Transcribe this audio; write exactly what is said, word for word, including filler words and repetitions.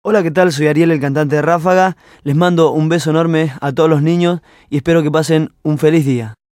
Hola, ¿qué tal? Soy Ariel, el cantante de Ráfaga. Les mando un beso enorme a todos los niños y espero que pasen un feliz día.